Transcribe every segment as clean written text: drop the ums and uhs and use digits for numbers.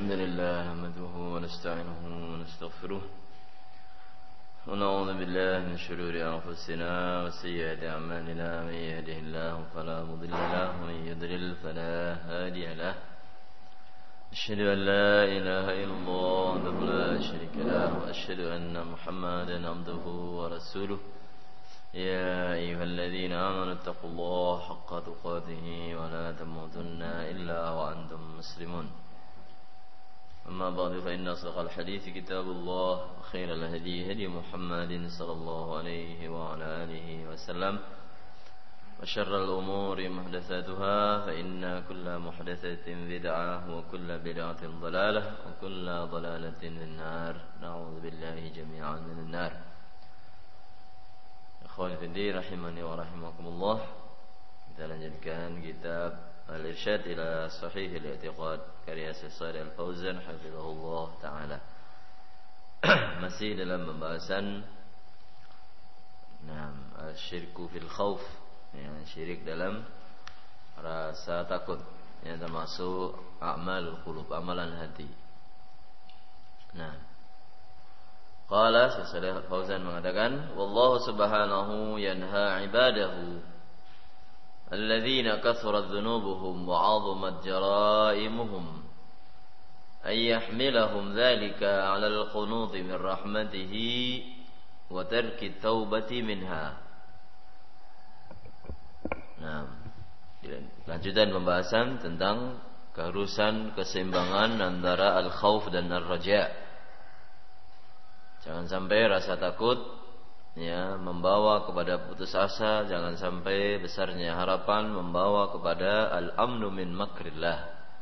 الحمد لله نحمده ونستعينه ونستغفره ونعوذ بالله من شرور أنفسنا وسيئات أعمالنا من يهده الله فلا مضل له ومن يضلل فلا هادي له أشهد أن لا إله إلا الله وحده لا شريك له وأشهد أن محمدا عبده ورسوله يا أيها الذين آمنوا اتقوا الله حق تقاته ولا تموتن إلا وأنتم مسلمون أما بعد فإن أصدق الحديث كتاب الله وخير الهدي هدي محمد صلى الله عليه وعلى آله وسلم وشر الأمور محدثاتها فإن كل محدثة بدعة وكل بدعة ضلالة وكل ضلالة في النار نعوذ بالله جميعا من النار. Ikhwani fillah rahimani wa rahimakumullah. Kita lanjutkan kitab Al-Irsyad ila Sahih al-I'tiqad karya Syekh Shalih Al-Fauzan hafizahullah taala. Masih dalam pembahasan syirku fil khauf, syirik dalam rasa takut, yang termasuk a'malul qulub, amalan hati. Qala Syekh Shalih Al-Fauzan mengatakan, wallahu subhanahu yanha ibadahu alladzina kathurat dhunubuhum wa 'azumat jaraimuhum ay yahmilahum dzalika 'ala al-qunut min rahmatihi wa tarki taubati minha. Lanjutan pembahasan tentang keharusan keseimbangan antara al-khauf dan ar-raja. Jangan sampai rasa takut membawa kepada putus asa, jangan sampai besarnya harapan membawa kepada al-amnu min makrillah.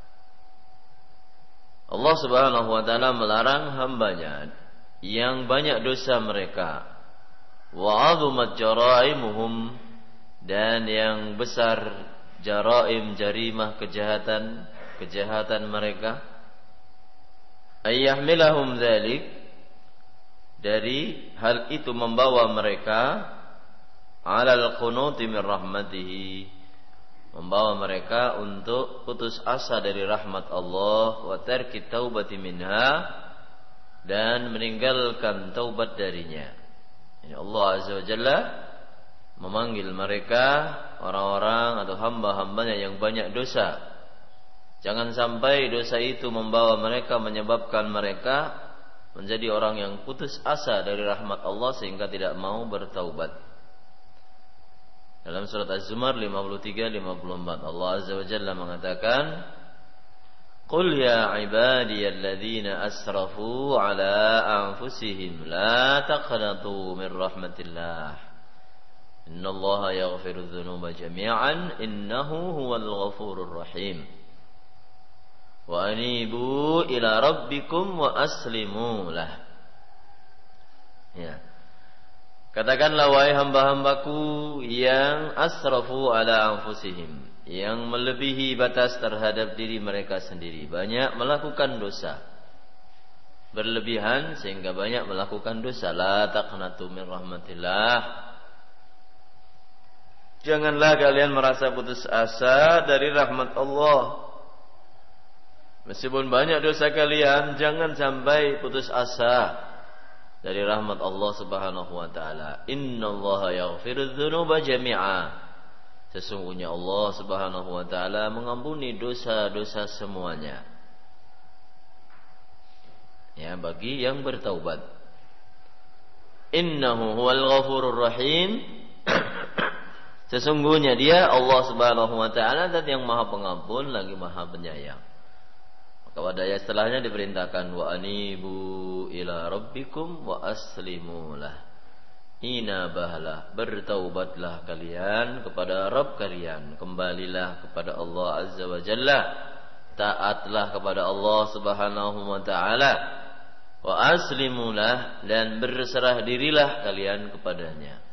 Allah Subhanahu wa taala melarang hambanya yang banyak dosa mereka, wa 'azumat jaraimuhum, dan yang besar jarimah kejahatan mereka, ayyahmilahum dzalik, dari hal itu membawa mereka alal qunuti min rahmatihi, membawa mereka untuk putus asa dari rahmat Allah, wa tarki taubati minha, dan meninggalkan taubat darinya. Ini Allah Azza wa Jalla memanggil mereka, orang-orang atau hamba-hambanya yang banyak dosa. Jangan sampai dosa itu membawa mereka, menyebabkan mereka menjadi orang yang putus asa dari rahmat Allah sehingga tidak mau bertaubat. Dalam surat Az-Zumar 53-54 Allah Azza wa Jalla mengatakan, Qul ya ibadiyalladzina asrafu ala anfusihim la taqnatu min rahmatillah innallaha yaghfiru dzunuba jami'an innahu huwal ghafurur rahim wa anibu ila rabbikum wa aslimu lah. Katakanlah wahai hamba-hambaku yang asrafu ala anfusihim, yang melebihi batas terhadap diri mereka sendiri, banyak melakukan dosa, berlebihan sehingga banyak melakukan dosa. La taqnatu min rahmatillah, janganlah kalian merasa putus asa dari rahmat Allah. Meskipun banyak dosa kalian, jangan sampai putus asa dari rahmat Allah Subhanahu wa taala. Innallaha yaghfiru dzunuba jami'a. Sesungguhnya Allah Subhanahu wa taala mengampuni dosa-dosa semuanya. Bagi yang bertaubat. Innahu huwal ghafurur rahim. Sesungguhnya Dia Allah Subhanahu wa taala zat yang Maha Pengampun lagi Maha Penyayang. Pada ayat setelahnya diperintahkan wa anibu ila rabbikum wa aslimu lah. Inabahlah, bertaubatlah kalian kepada Rabb kalian, kembalilah kepada Allah Azza wa Jalla, taatlah kepada Allah Subhanahu wa taala, wa aslimu lah, dan berserah dirilah kalian kepadanya.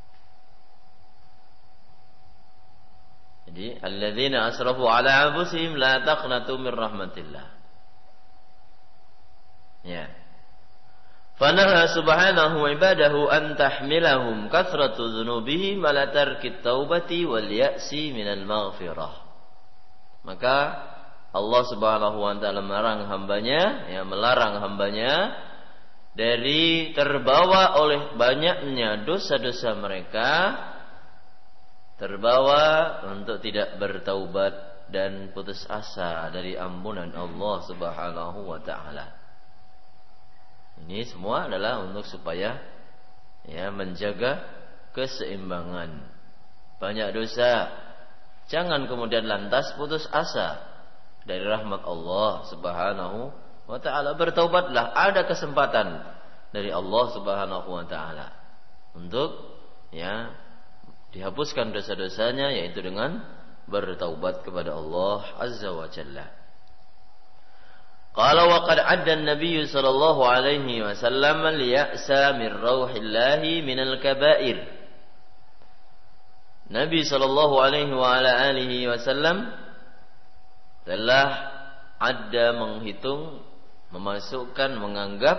Jadi alladzina asrafu ala anfusihim la taqnatu min rahmatillah. Fanaha subhanahu ibadahu an tahmilahum kathratu dzunubihim ala tarki taubati wal ya'si minal maghfirah. Maka Allah Subhanahu wa taala melarang hambanya dari terbawa oleh banyaknya dosa-dosa mereka, terbawa untuk tidak bertaubat dan putus asa dari ampunan Allah Subhanahu wa taala. Ini semua adalah untuk supaya menjaga keseimbangan. Banyak dosa, jangan kemudian lantas putus asa dari rahmat Allah Subhanahu wa ta'ala. Bertaubatlah, ada kesempatan dari Allah Subhanahu wa ta'ala untuk dihapuskan dosa-dosanya, yaitu dengan bertaubat kepada Allah Azza wa Jalla. Qala wa qad adda an-nabiy sallallahu alaihi wasallam al-ya'sa min rauhillahi min al-kaba'ir. Nabi sallallahu alaihi wa ala alihi wasallam telah ada menghitung, memasukkan, menganggap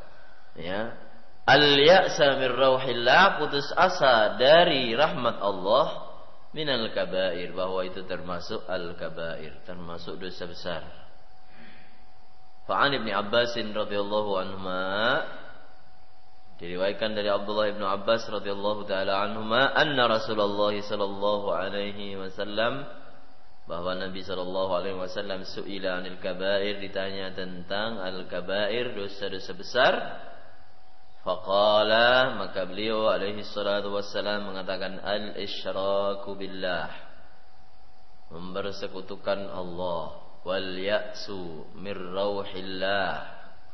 al-ya'sa min rauhillah, putus asa dari rahmat Allah, minal kabair, bahwa itu termasuk al-kabair, termasuk dosa besar. Fa'an Ibn Abbas radhiyallahu anhuma, diriwayatkan dari Abdullah Ibn Abbas radhiyallahu taala anhuma, anna Rasulullah sallallahu alaihi wasallam, bahwa Nabi sallallahu alaihi wasallam su'ila 'anil kabair, ditanya tentang al-kabair, dosa-dosa besar. Faqala, maka beliau alaihi salatu wassalam mengatakan, al-isyraku billah, mempersekutukan Allah, wal ya'su mir rauhillah,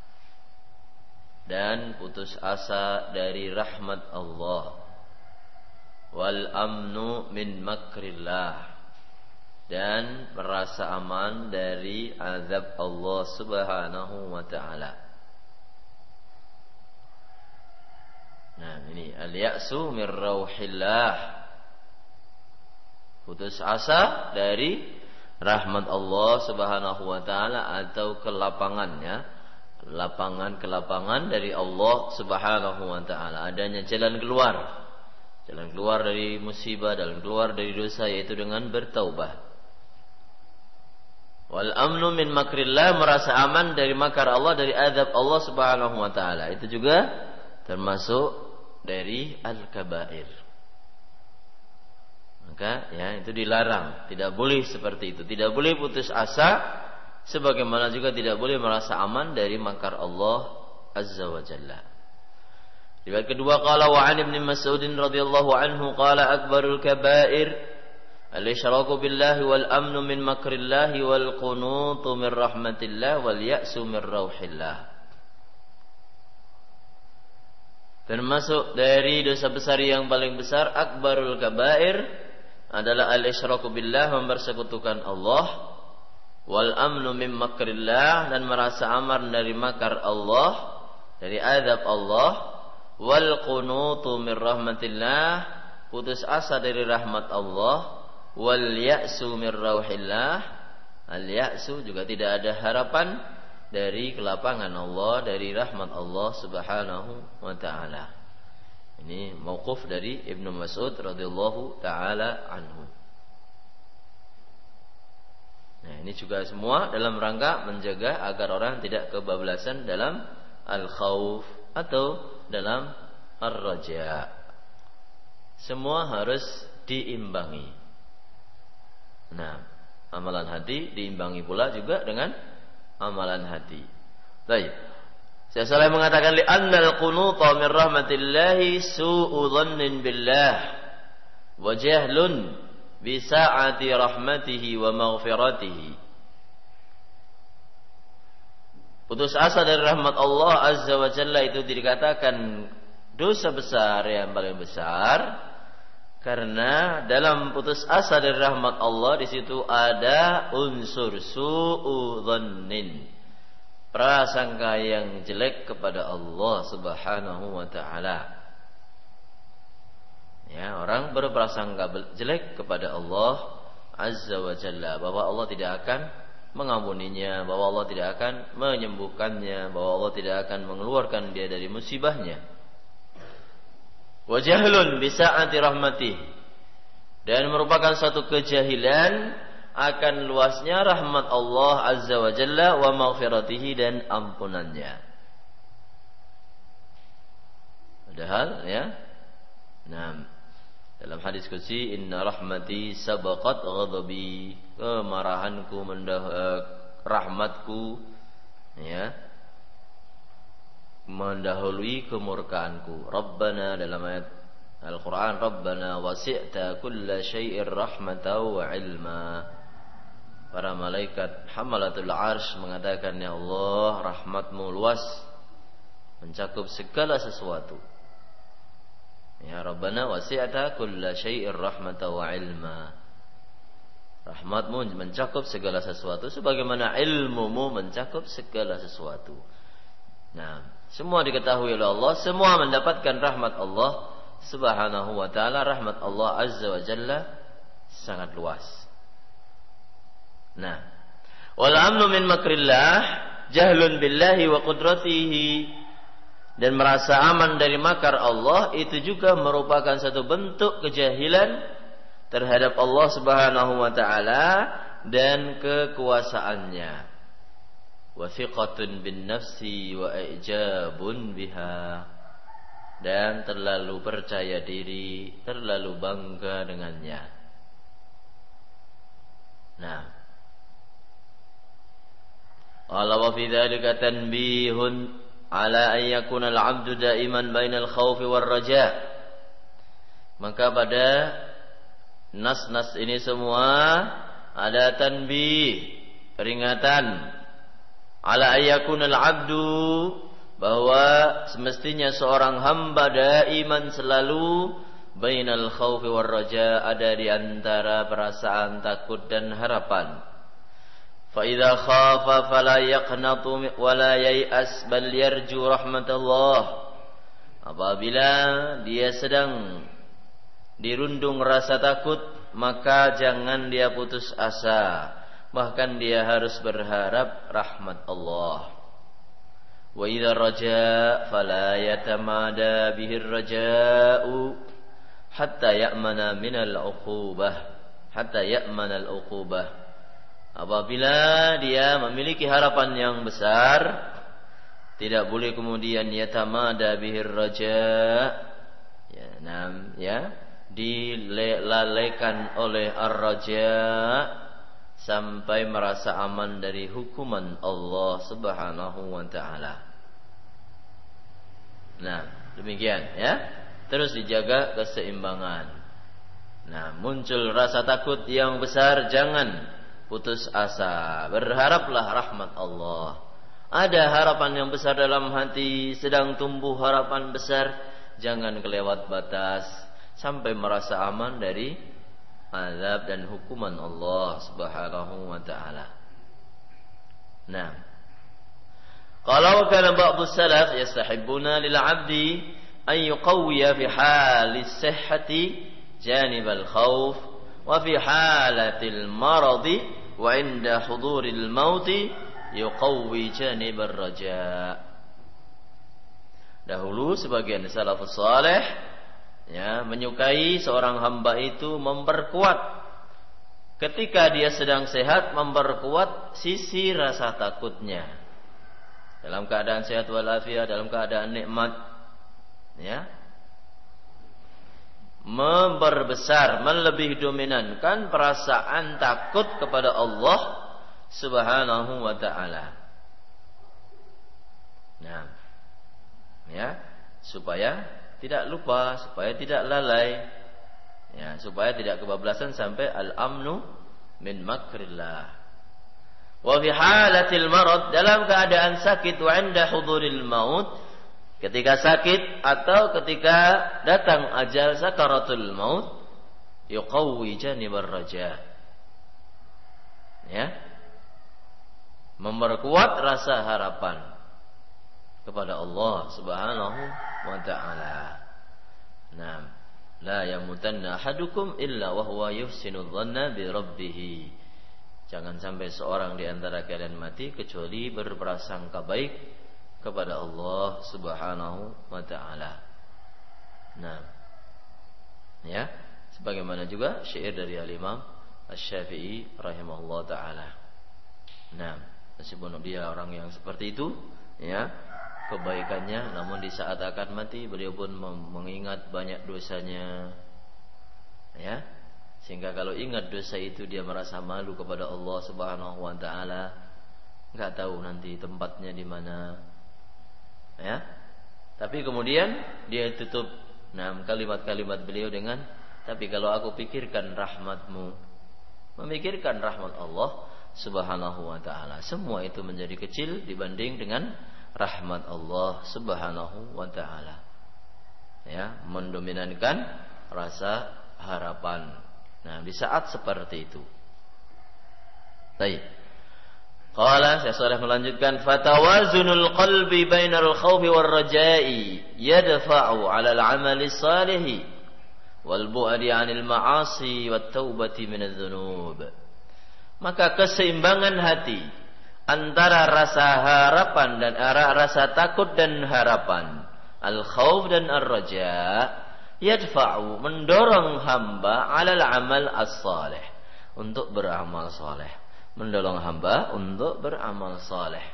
dan putus asa dari rahmat Allah, wal amnu min makrillah, dan merasa aman dari azab Allah Subhanahu wa ta'ala. Nah, ini al-ya'su min rauhillah, putus asa dari rahmat Allah Subhanahu wa ta'ala, atau kelapangannya, kelapangan dari Allah Subhanahu wa ta'ala. Adanya jalan keluar dari musibah, jalan keluar dari dosa, yaitu dengan bertaubah. Wal amnu min makrillah, merasa aman dari makar Allah, dari azab Allah Subhanahu wa ta'ala. Itu juga termasuk dari al-kabair. Maka itu dilarang, tidak boleh seperti itu, tidak boleh putus asa, sebagaimana juga tidak boleh merasa aman dari makar Allah Azza wa Jalla. Riwayat kedua, qala wa 'an Ibnu Mas'ud radhiyallahu anhu qala akbarul kabair al-isyraku billahi wal amnu min makrillahi wal qunutu min rahmatillah wal ya'su min rauhillah. Termasuk dari dosa besar yang paling besar, akbarul kabair, adalah al-isyraku billah, mempersekutukan Allah, wal amnu min makrillah, dan merasa aman dari makar Allah, dari azab Allah, wal qunutu min rahmatillah, putus asa dari rahmat Allah, wal ya'su min rauhillah, al-ya'su juga tidak ada harapan dari kelapangan Allah, dari rahmat Allah Subhanahu wa ta'ala. Ini mauquf dari Ibnu Mas'ud radhiyallahu ta'ala anhu. Nah, ini juga semua dalam rangka menjaga agar orang tidak kebablasan dalam al-khauf atau dalam ar-raja. Semua harus diimbangi. Nah, amalan hati diimbangi pula juga dengan amalan hati. Baik. Saya salah mengatakan li annal qunuta min rahmatillahi su'u dhannin billah wa jahlun bi sa'ati rahmatihi wa maghfiratihi. Putus asa dari rahmat Allah Azza wa Jalla itu dikatakan dosa besar yang paling besar, karena dalam putus asa dari rahmat Allah di situ ada unsur su'u dhannin, prasangka yang jelek kepada Allah Subhanahu wa ta'ala. Orang berprasangka jelek kepada Allah Azza wa Jalla, bahwa Allah tidak akan mengampuninya, bahwa Allah tidak akan menyembuhkannya, bahwa Allah tidak akan mengeluarkan dia dari musibahnya. Wa jahlun bi sa'ati rahmatih, dan merupakan suatu kejahilan akan luasnya rahmat Allah Azza wa Jalla wa maghfiratihi dan ampunannya. Padahal ya. Nah, dalam hadis qudsi, inna rahmati sabaqat ghadabi, kemarahanku rahmatku ya mendahului kemurkaanku. Rabbana, dalam ayat Al-Quran, Rabbana wasi'ta kulla syai'ir rahmatan wa ilma. Para malaikat hamalatul arsh mengatakan, ya Allah, rahmatmu luas, mencakup segala sesuatu. Ya Rabbana wasi'ta kulla syai'ir rahmatan wa ilma. Rahmatmu mencakup segala sesuatu sebagaimana ilmumu mencakup segala sesuatu. Nah, semua diketahui oleh Allah, semua mendapatkan rahmat Allah Subhanahu wa ta'ala. Rahmat Allah Azza wa Jalla sangat luas. Nah, wal amnu min makrillah jahlun billahi wa qudratihi. Dan merasa aman dari makar Allah itu juga merupakan satu bentuk kejahilan terhadap Allah Subhanahu wa ta'ala dan kekuasaannya. Wa thiqatun bin nafsi wa i'jabun biha. Dan terlalu percaya diri, terlalu bangga dengannya. Nah, qala wa fi dzalika tanbihun ala an yakuna al-'abdu da'iman bainal khaufi war raja. Maka pada nas-nas ini semua ada tanbih, peringatan, ala an yakuna al-'abdu, bahwa semestinya seorang hamba daiman selalu bainal khaufi war raja, ada di antara perasaan takut dan harapan. فَإِذَا خَافَ فَلَا يَقْنَطُ وَلَا يَيْأَسْ بَلْ يَرْجُو رَحْمَةَ اللَّهِ. Apabila dia sedang dirundung rasa takut, maka jangan dia putus asa, bahkan dia harus berharap rahmat Allah. وَإِذَا رَجَاءَ فَلَا يَتَمَادَى بِهِ الرَّجَاءُ حَتَّى يَأْمَنَ مِنَ الْعُقُوبَةِ. Apabila dia memiliki harapan yang besar, tidak boleh kemudian yatamada bihir raja, dilalaikan oleh ar-raja sampai merasa aman dari hukuman Allah Subhanahu wa ta'ala. Nah, demikian ya. Terus dijaga keseimbangan. Nah, muncul rasa takut yang besar, jangan putus asa, berharaplah rahmat Allah. Ada harapan yang besar dalam hati, sedang tumbuh harapan besar, jangan kelewat batas sampai merasa aman dari azab dan hukuman Allah Subhanahu wa ta'ala. Nah, kalau kana ba'du salaf yastahibbuna lil 'abdi an yuqawwiya fi halis sihhati janibal khauf wa fi halatil maradi wa inda huduril mauti yuqawwi janibar raja. Dahulu sebagian salafus saleh menyukai seorang hamba itu memperkuat ketika dia sedang sehat, memperkuat sisi rasa takutnya. Dalam keadaan sehat walafiat, dalam keadaan nikmat, memperbesar, melebih dominankan perasaan takut kepada Allah Subhanahu wa ta'ala. Nah, supaya tidak lupa, supaya tidak lalai, supaya tidak kebablasan sampai al-amnu min makrillah. Wa fi halatil marad, dalam keadaan sakit, wa inda huduril maut, ketika sakit atau ketika datang ajal sakaratul maut, yuqawwi janibar raja. Memperkuat rasa harapan kepada Allah Subhanahu wa ta'ala. Nah, la yamutanna ahadukum illa wa huwa yuhsinu dhanna bi rabbih. Jangan sampai seorang di antara kalian mati kecuali berprasangka baik kepada Allah Subhanahu wa ta'ala. Nah, sebagaimana juga syair dari Al-Imam Asy-Syafi'i rahimahullah taala. Nah, meskipun dia orang yang seperti itu, ya, kebaikannya, namun di saat akan mati beliau pun mengingat banyak dosanya, ya, sehingga kalau ingat dosa itu dia merasa malu kepada Allah Subhanahu wa taala, enggak tahu nanti tempatnya di mana, ya. Tapi kemudian dia tutup kalimat-kalimat beliau dengan, tapi kalau aku pikirkan rahmatmu, memikirkan rahmat Allah Subhanahu wa taala, semua itu menjadi kecil dibanding dengan rahmat Allah Subhanahu wa taala. Ya, mendominankan rasa harapan. Nah, di saat seperti itu. Baik. Qala, Syekh Shalih melanjutkan, fatawazunul qalbi bainal khaufi war raja'i yadfa'u 'ala al-'amali salih wal bu'di 'anil ma'asi wat taubati minadz dzunub. Maka keseimbangan hati antara rasa harapan dan rasa takut dan harapan, al-khauf dan ar-raja, yadfa'u, mendorong hamba 'alal 'amal as-salih, untuk beramal saleh, mendorong hamba untuk beramal saleh.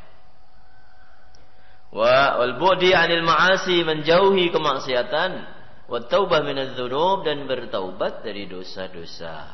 Wal bu'di 'anil ma'asi, menjauhi kemaksiatan, wa taubah minadz dzunub, dan bertaubat dari dosa-dosa.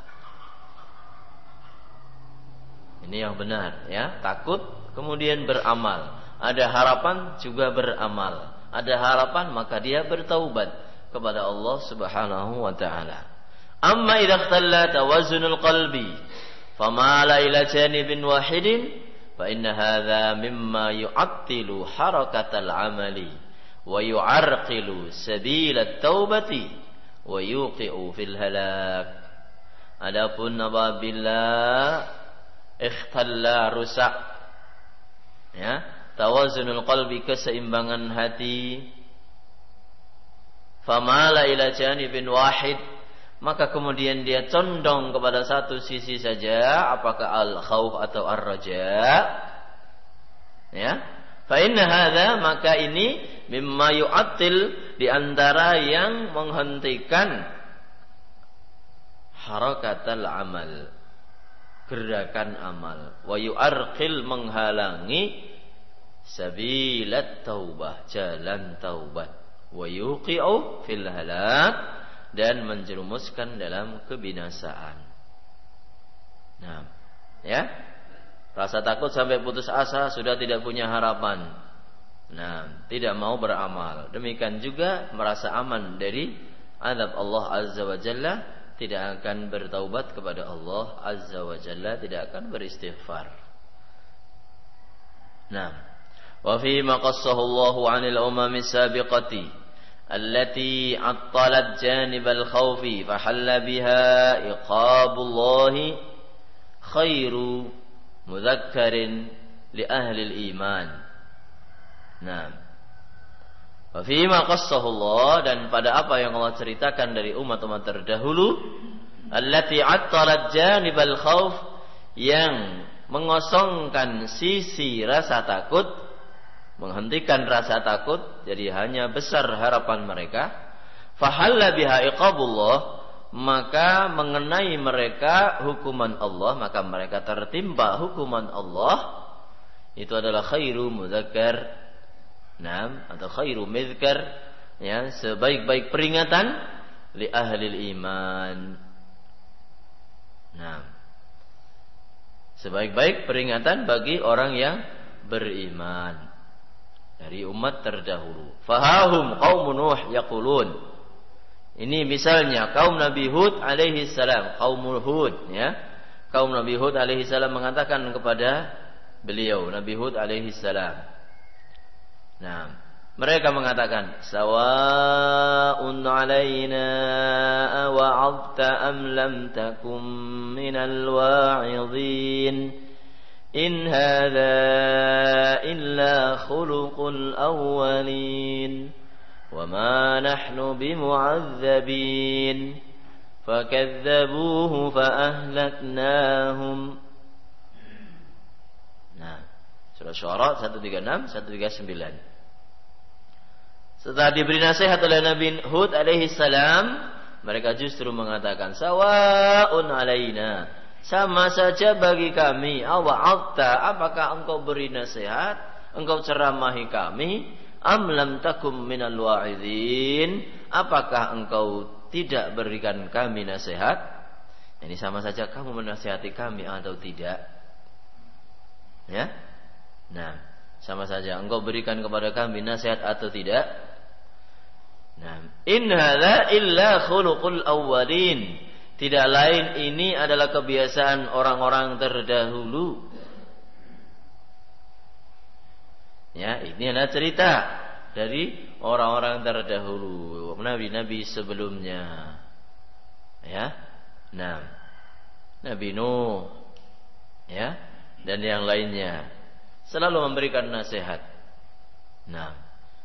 Ini yang benar, ya. Takut kemudian beramal. Ada harapan juga beramal. Ada harapan maka dia bertaubat kepada Allah Subhanahu wa taala. Amma idza ikhtalla tawazunul qalbi famala ila janibin wahidin fa inna hadza mimma yu'attilu harakatal amali wa yu'arqilu sabilat taubati wa yuqi'u fil halak. Adapun apabila ikhtalla, rusak, ya, tawazunul qalbi, keseimbangan hati, famala ila janibin wahid, maka kemudian dia condong kepada satu sisi saja, apakah al-khauf atau ar-raja, ya, fa inna hadza, maka ini mimma yu'attil, di antara yang menghentikan harakatal amal, gerakan amal, wa yu'arqil, menghalangi sabilat taubah, jalan taubat, wa yuqi'u fil halak, dan menjerumuskan dalam kebinasaan. Nah, ya, rasa takut sampai putus asa, sudah tidak punya harapan. Nah, tidak mau beramal. Demikian juga merasa aman dari azab Allah Azza wa Jalla, tidak akan bertaubat kepada Allah Azza wa Jalla, tidak akan beristighfar. Nah, wa fi ma qassahu Allah 'anil umami sabiqati allati 'attalat janibal khawfi fa halla biha iqabullah khairu mudzakkarin li ahli al-iman. Nah, wa fi ma qassahu Allah, dan pada apa yang Allah ceritakan dari umat-umat terdahulu, allati 'attalat janibal khauf, yang mengosongkan sisi rasa takut, menghentikan rasa takut, jadi hanya besar harapan mereka. Fahalla biha iqabullah, maka mengenai mereka hukuman Allah, maka mereka tertimpa hukuman Allah. Itu adalah khairu mudzakkar, atau khairu mizkar, ya, sebaik-baik peringatan li ahli iman. Nah, sebaik-baik peringatan bagi orang yang beriman dari umat terdahulu. Fahahum qaum Nuh yaqulun, ini misalnya kaum Nabi Hud alaihi salam, kaum Hud, ya. Kaum Nabi Hud alaihi salam mengatakan kepada beliau Nabi Hud alaihi salam. Nah, mereka mengatakan, sawa'un 'alaina awa'adta am lam takum minal wa'idhin in hadza illa khuluqul awwalin wa ma nahnu bimu'adzabin fakadzabuhu fa ahlaknahum. Nah, surah Syu'ara 136 139. Setelah diberi nasihat oleh Nabi Hud alaihi salam, mereka justru mengatakan, sawa'un alaina, sama saja bagi kami. Awa'adta, apakah engkau beri nasihat, engkau ceramahi kami, am lam takum minal wa'idhin, apakah engkau tidak berikan kami nasihat? Ini sama saja kamu menasihati kami atau tidak. Ya. Nah, sama saja engkau berikan kepada kami nasihat atau tidak. Nah, in hadza illa khuluqul awwalin. Tidak lain ini adalah kebiasaan orang-orang terdahulu. Ya, ini adalah cerita dari orang-orang terdahulu, nabi-nabi sebelumnya. Ya. Nah, Nabi Nuh, ya, dan yang lainnya selalu memberikan nasihat. Nah,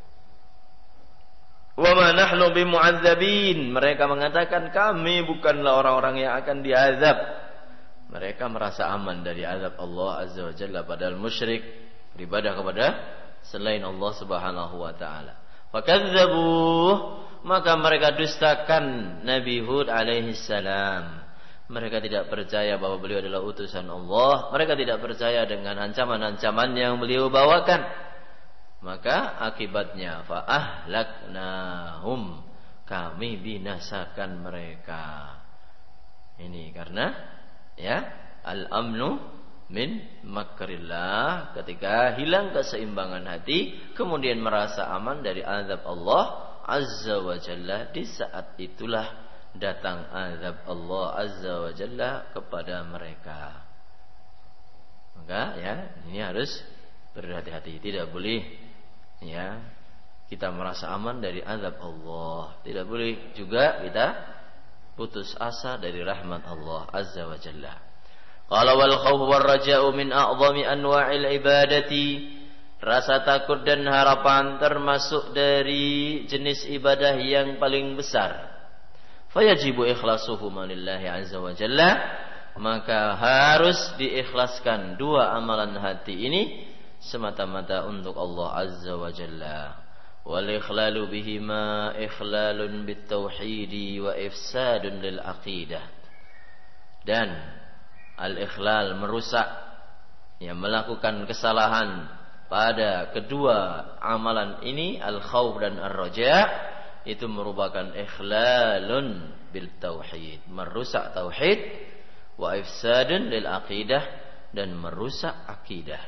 wa ma nahnu bimu'adzabin, mereka mengatakan kami bukanlah orang-orang yang akan diazab. Mereka merasa aman dari azab Allah Azza wa Jalla, padahal musyrik beribadah kepada selain Allah Subhanahu wa taala. Fakadzabuh, maka mereka dustakan Nabi Hud alaihi salam. Mereka tidak percaya bahwa beliau adalah utusan Allah. Mereka tidak percaya dengan ancaman-ancaman yang beliau bawakan. Maka akibatnya fa'ahlaknahum, kami binasakan mereka. Ini karena ya al-amnu min makrillah, ketika hilang keseimbangan hati kemudian merasa aman dari azab Allah Azza wa Jalla, di saat itulah datang azab Allah Azza wa Jalla kepada mereka. Maka ya ini harus berhati-hati, tidak boleh ya kita merasa aman dari azab Allah, tidak boleh juga kita putus asa dari rahmat Allah Azza wa Jalla. Qala wal khawf war raja'u min a'zami anwa'il ibadati, rasa takut dan harapan termasuk dari jenis ibadah yang paling besar. Fayajibu ikhlasuhuma lillahi azza wa jalla, maka harus diikhlaskan dua amalan hati ini semata-mata untuk Allah azza wa jalla. Wal ikhlalu bihima ikhlalun bit tauhidi wa ifsadun lil aqidah. Dan al-ikhlal merusak, yang melakukan kesalahan pada kedua amalan ini, al-khawf dan ar-raja, itu merupakan ikhlalun bil tauhid, merusak tauhid, wa ifsadun lil aqidah, dan merusak akidah.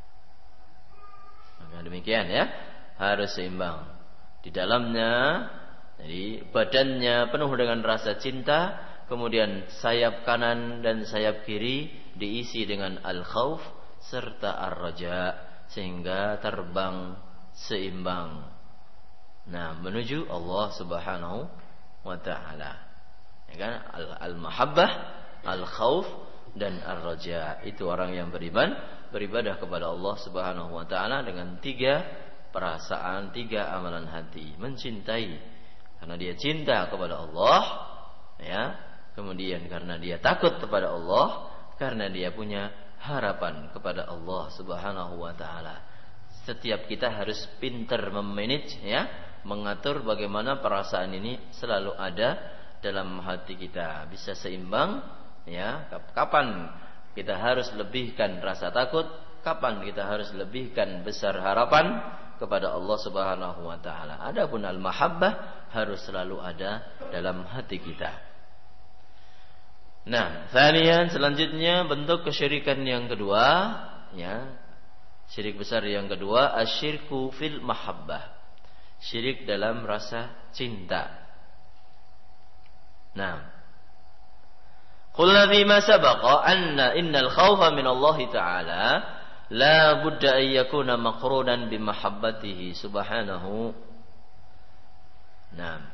Maka demikian ya, harus seimbang di dalamnya. Jadi badannya penuh dengan rasa cinta, kemudian sayap kanan dan sayap kiri diisi dengan al-khawf serta ar-raja, sehingga terbang seimbang. Nah, menuju Allah Subhanahu wa taala. Ya kan? Al-mahabbah, al-khawf dan ar-raja. Itu orang yang beriman, beribadah kepada Allah Subhanahu wa taala dengan tiga perasaan, tiga amalan hati. Mencintai karena dia cinta kepada Allah, ya. Kemudian karena dia takut kepada Allah, karena dia punya harapan kepada Allah Subhanahu wa taala. Setiap kita harus pintar memanage, ya, mengatur bagaimana perasaan ini selalu ada dalam hati kita, bisa seimbang, ya. Kapan kita harus lebihkan rasa takut, kapan kita harus lebihkan besar harapan kepada Allah Subhanahu wa taala. Adapun al-mahabbah harus selalu ada dalam hati kita. Nah, tsaniyan, selanjutnya bentuk kesyirikan yang kedua, ya. Syirik besar yang kedua, asyirku fil mahabbah. Syirik dalam rasa cinta. Nah, qulna bima sabaqa anna innal khawfa min Allah ta'ala la budda an yakuna maqrunan bi mahabbatihi subhanahu. Nah,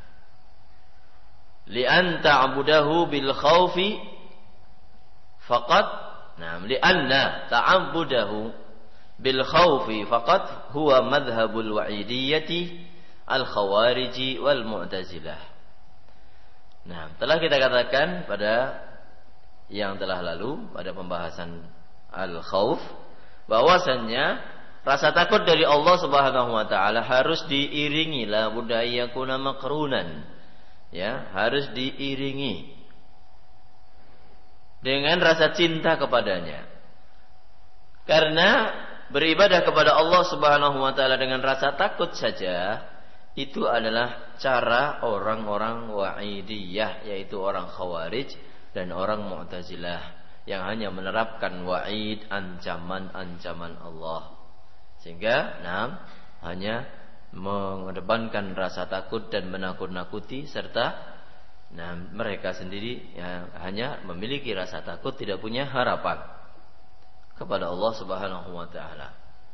li'an ta'budahu bil khawfi faqat. Nah, li'anna ta'budahu bil khawfi faqat huwa madhhabul wa'idiyyati al khawariji wal mu'tazilah. Nah, telah kita katakan pada yang telah lalu pada pembahasan al khawf, bahwasannya rasa takut dari Allah Subhanahu wa taala harus diiringi la budaya kuna makrunan, ya, harus diiringi dengan rasa cinta kepadanya. Karena beribadah kepada Allah Subhanahu wa taala dengan rasa takut saja itu adalah cara orang-orang wa'idiyah, yaitu orang Khawarij dan orang Mu'tazilah yang hanya menerapkan wa'id, ancaman-ancaman Allah. Sehingga hanya mengedepankan rasa takut dan menakut-nakuti, serta mereka sendiri hanya memiliki rasa takut, tidak punya harapan kepada Allah Subhanahu wa taala.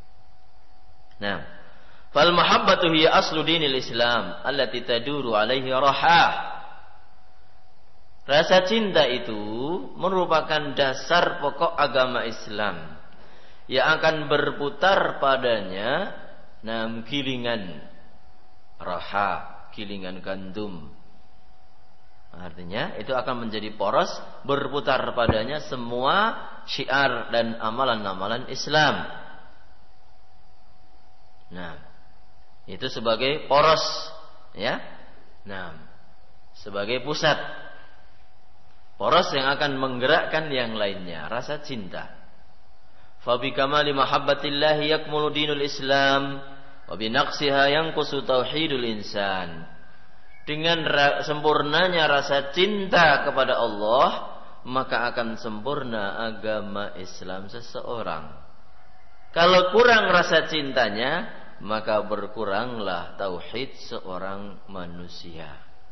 Fal mahabbatu hiya aslu dinil Islam allati taduru alaihi rahah. Rasa cinta itu merupakan dasar pokok agama Islam yang akan berputar padanya gilingan raha, gilingan gandum. Artinya itu akan menjadi poros, berputar padanya semua syiar dan amalan-amalan Islam. Itu sebagai poros, ya. Sebagai pusat. Poros yang akan menggerakkan yang lainnya, rasa cinta. Fa bi kamali mahabbatillah yakmulu dinul Islam wa bi naqsiha yanqusu tauhidul insan. Dengan sempurnanya rasa cinta kepada Allah, maka akan sempurna agama Islam seseorang. Kalau kurang rasa cintanya, maka berkuranglah tauhid seorang manusia.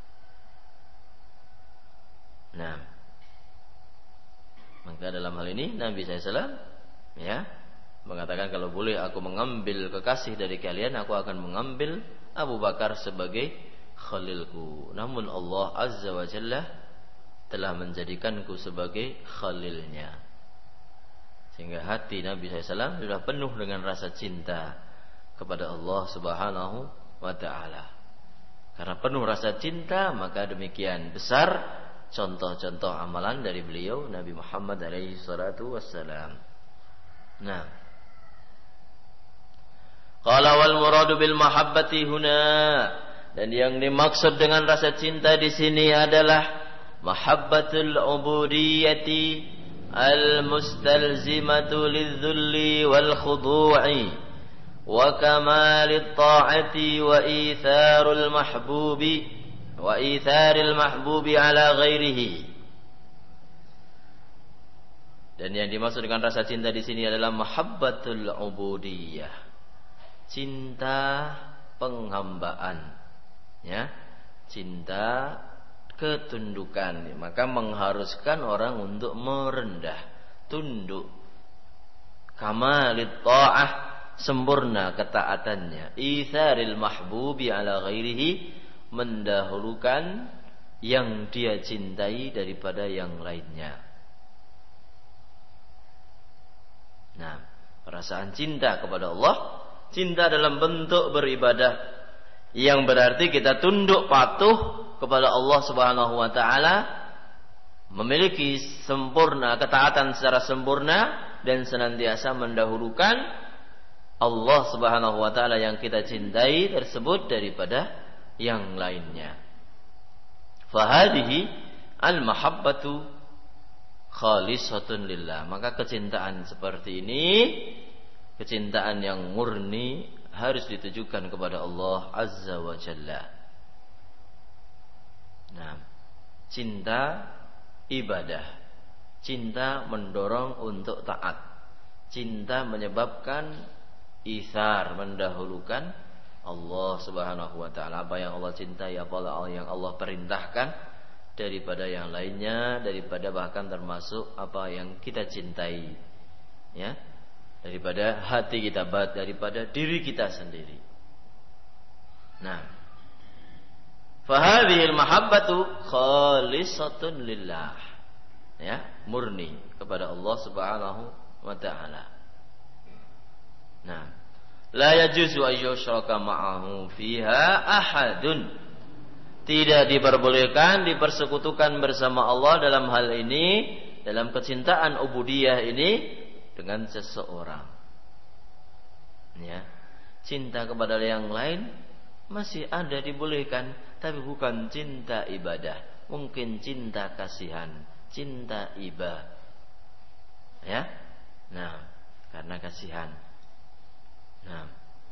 Maka dalam hal ini Nabi SAW mengatakan, kalau boleh aku mengambil kekasih dari kalian, aku akan mengambil Abu Bakar sebagai khalilku. Namun Allah Azza wa Jalla telah menjadikanku sebagai khalilnya. Sehingga hati Nabi SAW sudah penuh dengan rasa cinta kepada Allah Subhanahu wa ta'ala. Karena penuh rasa cinta, maka demikian besar contoh-contoh amalan dari beliau Nabi Muhammad alaihi salatu wassalam. Qala wal muradu bil mahabbati huna, dan yang dimaksud dengan rasa cinta di sini adalah mahabbatul ubudiyyati al mustalzimatu lidzulli wal khudu'i wa kamalit ta'ati wa itharul mahbubi ala ghairihi. Dan yang dimaksud dengan rasa cinta di sini adalah mahabbatul ubudiyyah, cinta penghambaan, cinta ketundukan. Maka mengharuskan orang untuk merendah, tunduk. Kamalit ta'ah, sempurna ketaatannya. Itharil mahbubi ala ghairihi, mendahulukan yang dia cintai daripada yang lainnya. Perasaan cinta kepada Allah, cinta dalam bentuk beribadah, yang berarti kita tunduk patuh kepada Allah Subhanahu wa taala, memiliki sempurna ketaatan secara sempurna, dan senantiasa mendahulukan Allah Subhanahu wa taala yang kita cintai tersebut daripada yang lainnya. Fahadihi al-mahabbatu khalisatun lillah. Maka kecintaan seperti ini, kecintaan yang murni, harus ditujukan kepada Allah Azza wa Jalla. Cinta ibadah, cinta mendorong untuk taat, cinta menyebabkan itsar, mendahulukan Allah Subhanahu wa taala, apa yang Allah cintai, apa yang Allah perintahkan daripada yang lainnya, daripada bahkan termasuk apa yang kita cintai, daripada hati kita, daripada diri kita sendiri. Fahadhil mahabbatu khalisatun lillah, murni kepada Allah Subhanahu wa taala. La yajuzu ayyushraka ma'ahu fiha ahadun. Tidak diperbolehkan dipersekutukan bersama Allah dalam hal ini, dalam kecintaan ubudiyah ini, dengan seseorang. Cinta kepada yang lain masih ada dibolehkan, tapi bukan cinta ibadah. Mungkin cinta kasihan, cinta iba. Ya. Nah, karena kasihan. Nah.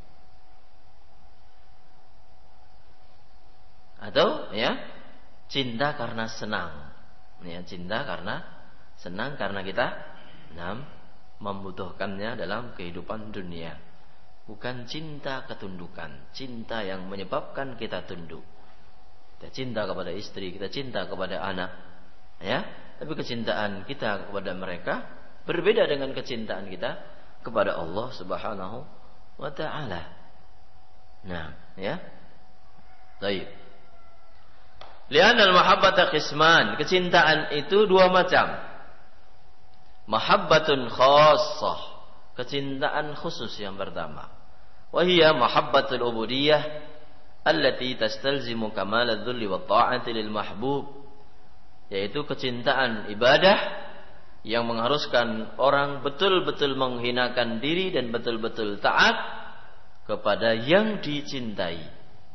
Atau ya, cinta karena senang. Ya, cinta karena senang karena kita membutuhkannya dalam kehidupan dunia. Bukan cinta ketundukan, cinta yang menyebabkan kita tunduk. Kita cinta kepada istri, kita cinta kepada anak, ya. Tapi kecintaan kita kepada mereka berbeda dengan kecintaan kita kepada Allah Subhanahu wa taala. Nah, ya. Baik. Li'anna al-mahabbata qisman, kecintaan itu dua macam. Mahabbatun khassah, kecintaan khusus yang pertama. Wa hiya mahabbatul ubudiyyah allati tastalzimu kamal adh-dhulli wa ta'ati lil mahbub, yaitu kecintaan ibadah yang mengharuskan orang betul-betul menghinakan diri dan betul-betul taat kepada yang dicintai.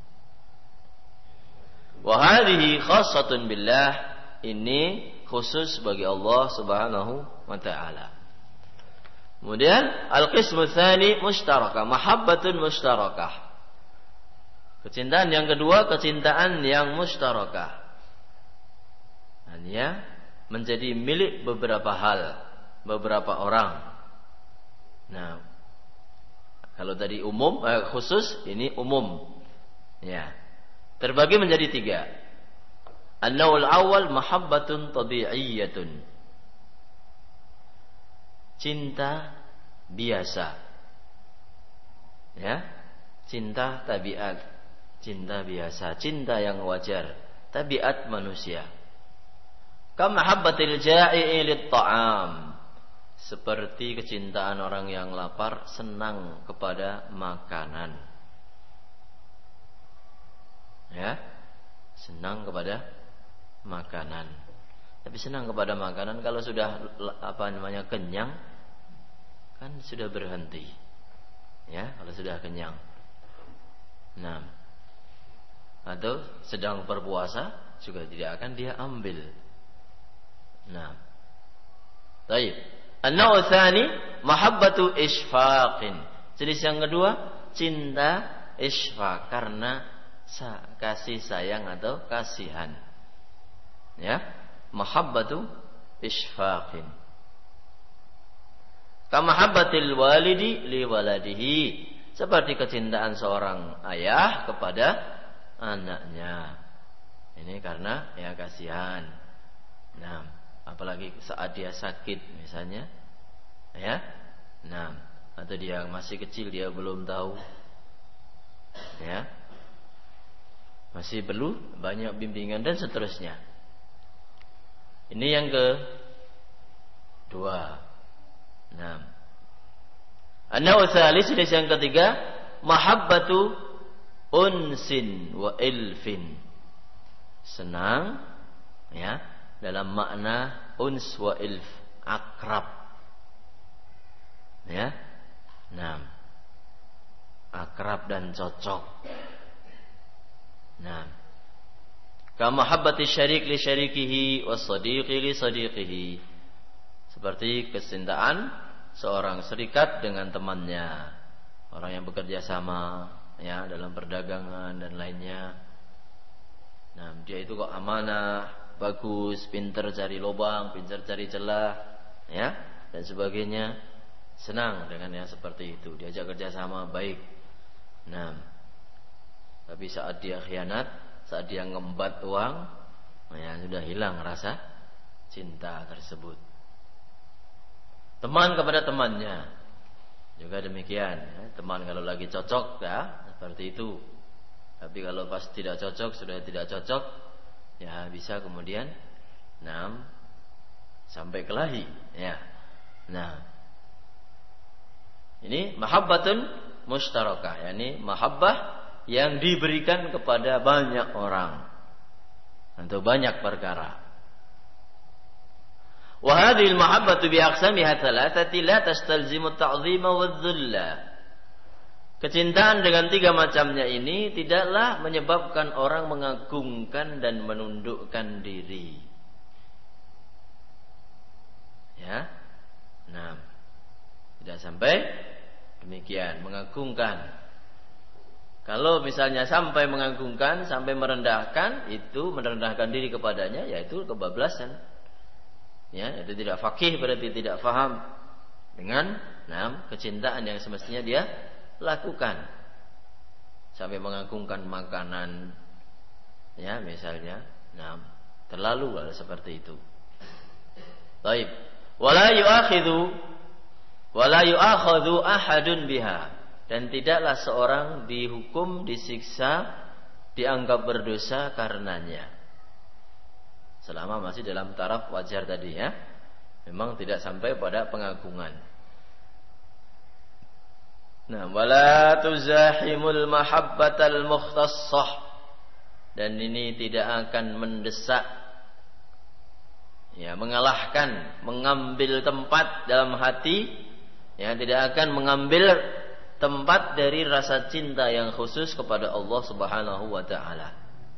Wa hadhihi khassatun billah, ini khusus bagi Allah Subhanahu wa taala. Kemudian al-qismu tsani mushtarakah, mahabbatun mushtarakah. Kecintaan yang kedua, kecintaan yang mushtarakah. Hanya menjadi milik beberapa hal, beberapa orang. Nah, kalau tadi umum, khusus, ini umum. Ya. Terbagi menjadi tiga. An-naw'ul awal mahabbatun tabi'iyyatun, cinta biasa. Ya, cinta tabiat, cinta biasa, cinta yang wajar, tabiat manusia. Kama mahabbatil ja'i'i lit-ta'am, seperti kecintaan orang yang lapar senang kepada makanan. Ya, senang kepada makanan. Tapi senang kepada makanan kalau sudah kenyang, kan sudah berhenti. Ya, kalau sudah kenyang. Nah, atau sedang berpuasa juga tidak akan dia ambil. Nah, baik. An-naw' tsani mahabbatu isfaqin. Jenis yang kedua, cinta isfaq, karena kasih sayang atau kasihan. Ya, mahabbatu isfaqin. Kama mahabbatil walidi li waladihi, seperti kecintaan seorang ayah kepada anaknya. Ini karena ya kasihan. Nah, apalagi saat dia sakit misalnya, ya. Nah, atau dia masih kecil, dia belum tahu. Ya. Masih perlu banyak bimbingan dan seterusnya. Ini yang kedua. Nah, an-naw' tsalis, yang ketiga, mahabbatu unsin wa ilfin. Senang, ya, dalam makna uns wa ilf, akrab. Ya. Nah, akrab dan cocok. Nah, kama mahabbati syarik li syarikihi was sadiqi li sadiqihi, seperti kecintaan seorang serikat dengan temannya, orang yang bekerja sama, ya, dalam perdagangan dan lainnya. Nah, dia itu kok amanah, bagus, pintar cari lubang, pintar cari celah, ya, dan sebagainya. Senang dengan yang seperti itu, diajak kerja sama baik. Nah, tapi saat dia khianat, saat dia ngembat uang, ya sudah hilang rasa cinta tersebut. Teman kepada temannya juga demikian, ya. Teman kalau lagi cocok, ya seperti itu. Tapi kalau pas tidak cocok, sudah tidak cocok, ya bisa kemudian sampai kelahi, ya. Nah, ini mahabbatun mushtarakah, yakni mahabbah yang diberikan kepada banyak orang atau banyak perkara. Wa hadhihi al-mahabbatu bi aqsamiha thalathati la tastalzimu at-ta'dhima wadh-dhulla. Kecintaan dengan tiga macamnya ini tidaklah menyebabkan orang mengagungkan dan menundukkan diri. Ya. Nah, tidak sampai demikian mengagungkan. Kalau misalnya sampai mengagungkan, sampai merendahkan, itu merendahkan diri kepadanya, yaitu kebablasan. Ya, itu tidak faqih, berarti tidak faham dengan kecintaan yang semestinya dia lakukan. Sampai mengagungkan makanan, ya misalnya, terlalu seperti itu. Baik. Wala yu'akhadhu ahadun biha. Dan tidaklah seorang dihukum, disiksa, dianggap berdosa karenanya. Selama masih dalam taraf wajar tadi ya. Memang tidak sampai pada pengagungan. Nah, wala tuzahimul mahabbatal mukhtassah. Dan ini tidak akan mendesak, ya, mengalahkan, mengambil tempat dalam hati, ya, tidak akan mengambil tempat dari rasa cinta yang khusus kepada Allah Subhanahu wa taala.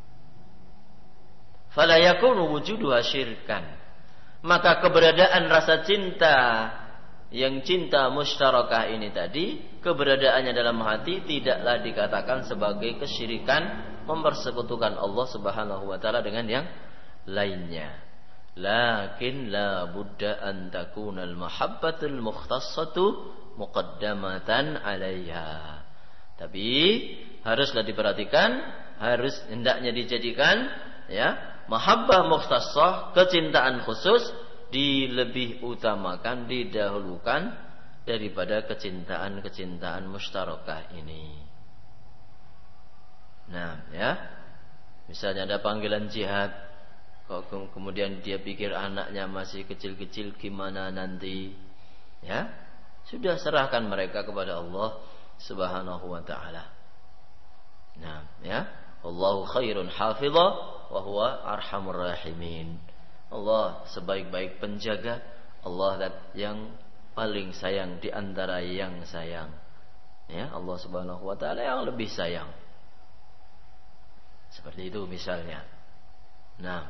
Fala yakunu wujuduha syirkan. Maka keberadaan rasa cinta yang cinta musyarakah ini tadi, keberadaannya dalam hati tidaklah dikatakan sebagai kesyirikan, mempersekutukan Allah Subhanahu wa taala dengan yang lainnya. Lakin la budda an takuna al mahabbatul mukhtassatu muqaddamatan 'alaiha. Tapi haruslah diperhatikan, harus hendaknya dijadikan, ya, mahabbah mukhtassah, kecintaan khusus dilebih utamakan, didahulukan daripada kecintaan musyarakah ini. Nah, ya. Misalnya ada panggilan jihad, kemudian dia pikir anaknya masih kecil-kecil, gimana nanti? Ya. Sudah serahkan mereka kepada Allah Subhanahu wa taala. Nah, ya. Allahu khairun hafidha wa huwa arhamur rahimin. Allah sebaik-baik penjaga, Allah yang paling sayang di antara yang sayang. Ya, Allah Subhanahu wa taala yang lebih sayang. Seperti itu misalnya. Nah.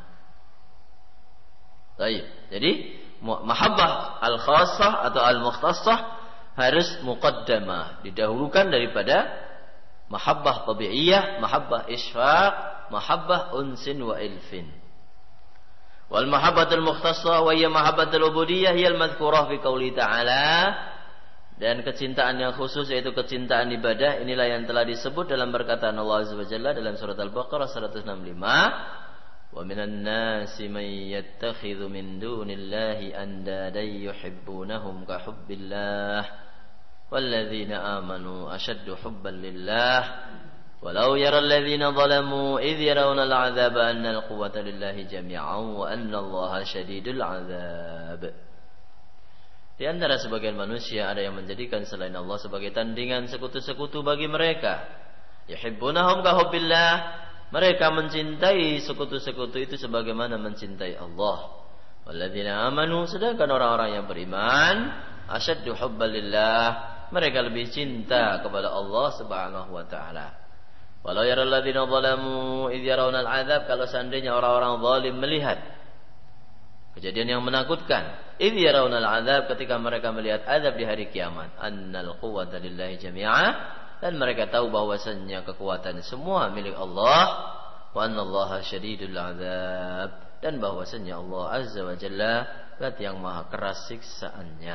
Baik. Jadi mahabbah al-khassah atau al-mukhtassah harus muqaddamah, didahulukan daripada mahabbah tabi'iyah, mahabbah isfaq, mahabbah unsin wa ilfin. Wal mahabbatul mukhtassah wa hiya mahabbatul ubudiyyah hiya al-madhkurah fi qouli ta'ala. Dan kecintaan yang khusus yaitu kecintaan ibadah, inilah yang telah disebut dalam perkataan Allah Azza wa Jalla dalam surat Al-Baqarah 165. Wa minan nasi may yattakhidhu min dunillahi andadan yuhibbunahum ka hubbillah walladzina amanu ashaddu hubban lillah walau yara alladzina zalamu idh yarawna al'adzaba anna al-quwwata lillahi jami'an wa anna Allaha shadidul 'adzab. Di antara sebagian manusia ada yang menjadikan selain Allah sebagai tandingan, sekutu-sekutu bagi mereka. Yuhibbunahum ka hubbillah. Mereka mencintai sekutu-sekutu itu sebagaimana mencintai Allah. Walladzina amanu, sedangkan orang-orang yang beriman, asyaddu hubban lillah, mereka lebih cinta kepada Allah Subhanahu wa taala. Walau yaral ladzina zalamu idh yarawna al-'adzab, kalau seandainya orang-orang zalim melihat kejadian yang menakutkan, idh yarawna al-'adzab, ketika mereka melihat azab di hari kiamat, annal quwwata lillahi jami'a, dan mereka tahu bahwasannya kekuatan semua milik Allah, wa annallaha syadidul 'adzab, dan bahwasannya Allah Azza wa Jalla zat yang maha keras siksaannya.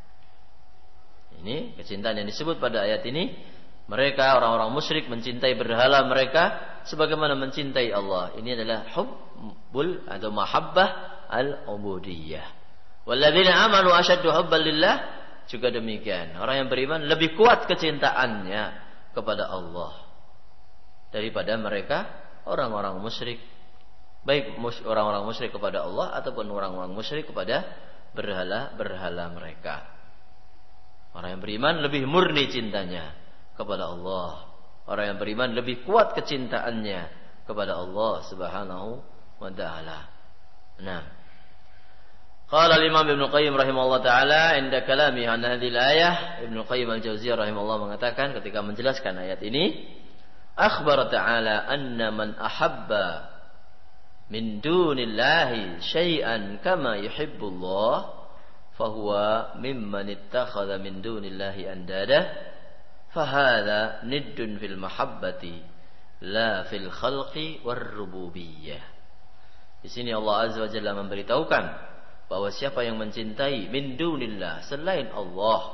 Ini kecintaan yang disebut pada ayat ini. Mereka orang-orang musyrik mencintai berhala mereka sebagaimana mencintai Allah. Ini adalah hubbul atau mahabbah al-ubudiyyah. Walladzina amanu asyaddu hubban lillah, juga demikian. Orang yang beriman lebih kuat kecintaannya kepada Allah daripada mereka orang-orang musyrik. Baik orang-orang musyrik kepada Allah ataupun orang-orang musyrik kepada berhala-berhala mereka. Orang yang beriman lebih murni cintanya kepada Allah. Orang yang beriman lebih kuat kecintaannya kepada Allah Subhanahu wa taala. Nah, qala al-Imam Ibnu Qayyim rahimahullah taala inda kalami an hadhihi al-ayah, Ibnu Qayyim al-Jauziyah rahimahullah mengatakan ketika menjelaskan ayat ini, akhbar ta'ala anna man ahabba min dunillahi syai'an kama yuhibbullah fahuwa mimman ittakhadha min dunillahi andada fahadha niddun fil mahabbati la fil khalqi war rububiyyah. Di sini Allah Azza wa Jalla memberitahukan bahwa siapa yang mencintai min dunillah, selain Allah,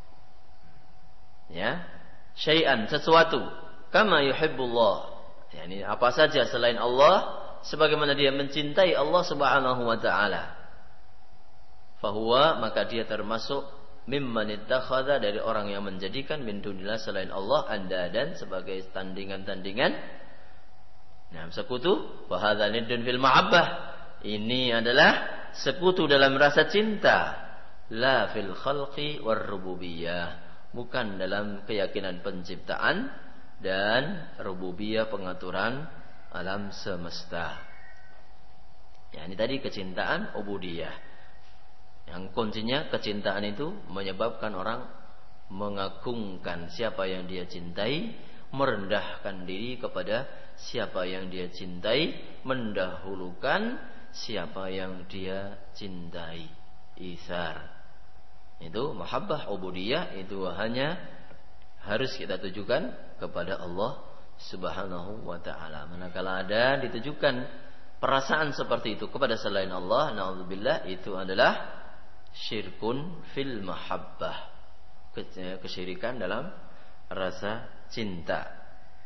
ya, syai'an, sesuatu, kama yuhibbullah, yakni apa saja selain Allah sebagaimana dia mencintai Allah Subhanahu wa taala, fahuwa, maka dia termasuk mimman ittakhadha, dari orang yang menjadikan min dunillah, selain Allah, andadan, sebagai tandingan-tandingan, nah, sekutu. Fa hadza niddun fil mahabbah, ini adalah sekutu dalam rasa cinta, la fil khalqi war rububiyyah, bukan dalam keyakinan penciptaan dan rububiyah, pengaturan alam semesta. Ya, ini tadi kecintaan ubudiyah. Yang kuncinya kecintaan itu menyebabkan orang mengagungkan siapa yang dia cintai, merendahkan diri kepada siapa yang dia cintai, mendahulukan siapa yang dia cintai. Itsar. Itu mahabbah ubudiyah, itu hanya harus kita tujukan kepada Allah Subhanahu wa taala. Manakala ada ditujukan perasaan seperti itu kepada selain Allah, naudzubillah, itu adalah syirkun fil mahabbah, kesyirikan dalam rasa cinta.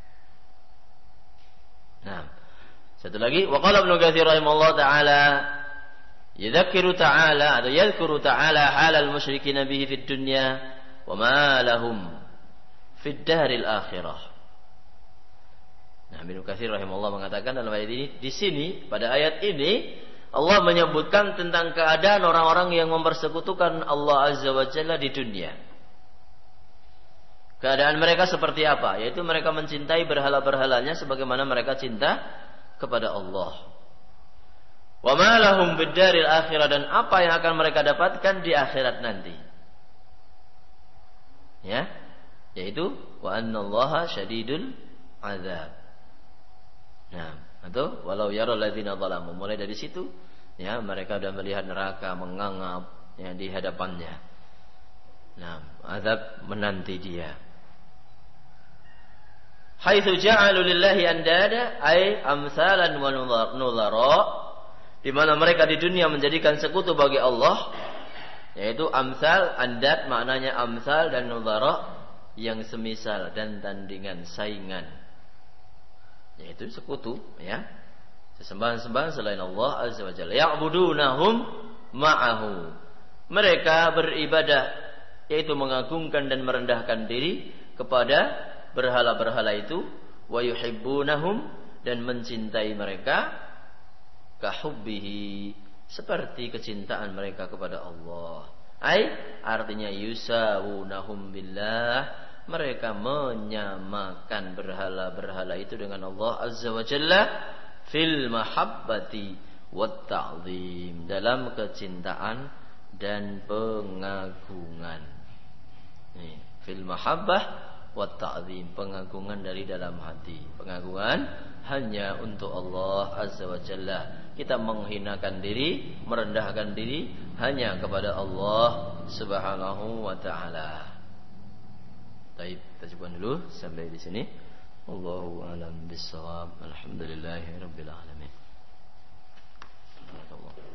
Nah, satu lagi, wa qala Ibnu Katsir rahimahullah taala, yadhkuru ta'ala atau yadhkuru ta'ala halal musyrikin bihi fid dunya wa ma lahum fid daril akhirah. Nah, Ibnu Katsir rahimahullah mengatakan dalam ayat ini, di sini pada ayat ini Allah menyebutkan tentang keadaan orang-orang yang mempersekutukan Allah Azza wa Jalla di dunia. Keadaan mereka seperti apa? Yaitu mereka mencintai berhala-berhalanya sebagaimana mereka cinta kepada Allah. Wa ma lahum bid-daril akhirah, dan apa yang akan mereka dapatkan di akhirat nanti. Ya, yaitu wa annallaha syadidul azab. Nah, atau walau yaral ladzina zalamu, mulai dari situ ya, mereka sudah melihat neraka mengangap ya di hadapannya. Nah, azab menanti dia. Haitsu ja'alu lillahi andada ay amsalan wa nudhara, di mana mereka di dunia menjadikan sekutu bagi Allah, yaitu amsal, andad maknanya amsal, dan nudhara yang semisal dan tandingan, saingan, yaitu sekutu ya, sesembahan-sembahan selain Allah Azza wa Jalla. Ya'budunahum ma'ahu, mereka beribadah, yaitu mengagungkan dan merendahkan diri kepada berhala-berhala itu, wa yuhibbunahum, dan mencintai mereka, kahubbihi, seperti kecintaan mereka kepada Allah. Artinya yusawunahum billah, mereka menyamakan berhala-berhala itu dengan Allah Azza wa Jalla fil mahabbati wat ta'zim, dalam kecintaan dan pengagungan. Fil mahabbah wat ta'zim, pengagungan dari dalam hati, pengagungan hanya untuk Allah Azza wa Jalla. Kita menghinakan diri, merendahkan diri hanya kepada Allah Subhanahu wa taala. Baik, kita coba dulu sampai di sini. Wallahu a'lam bissawab. Alhamdulillahirabbil alamin.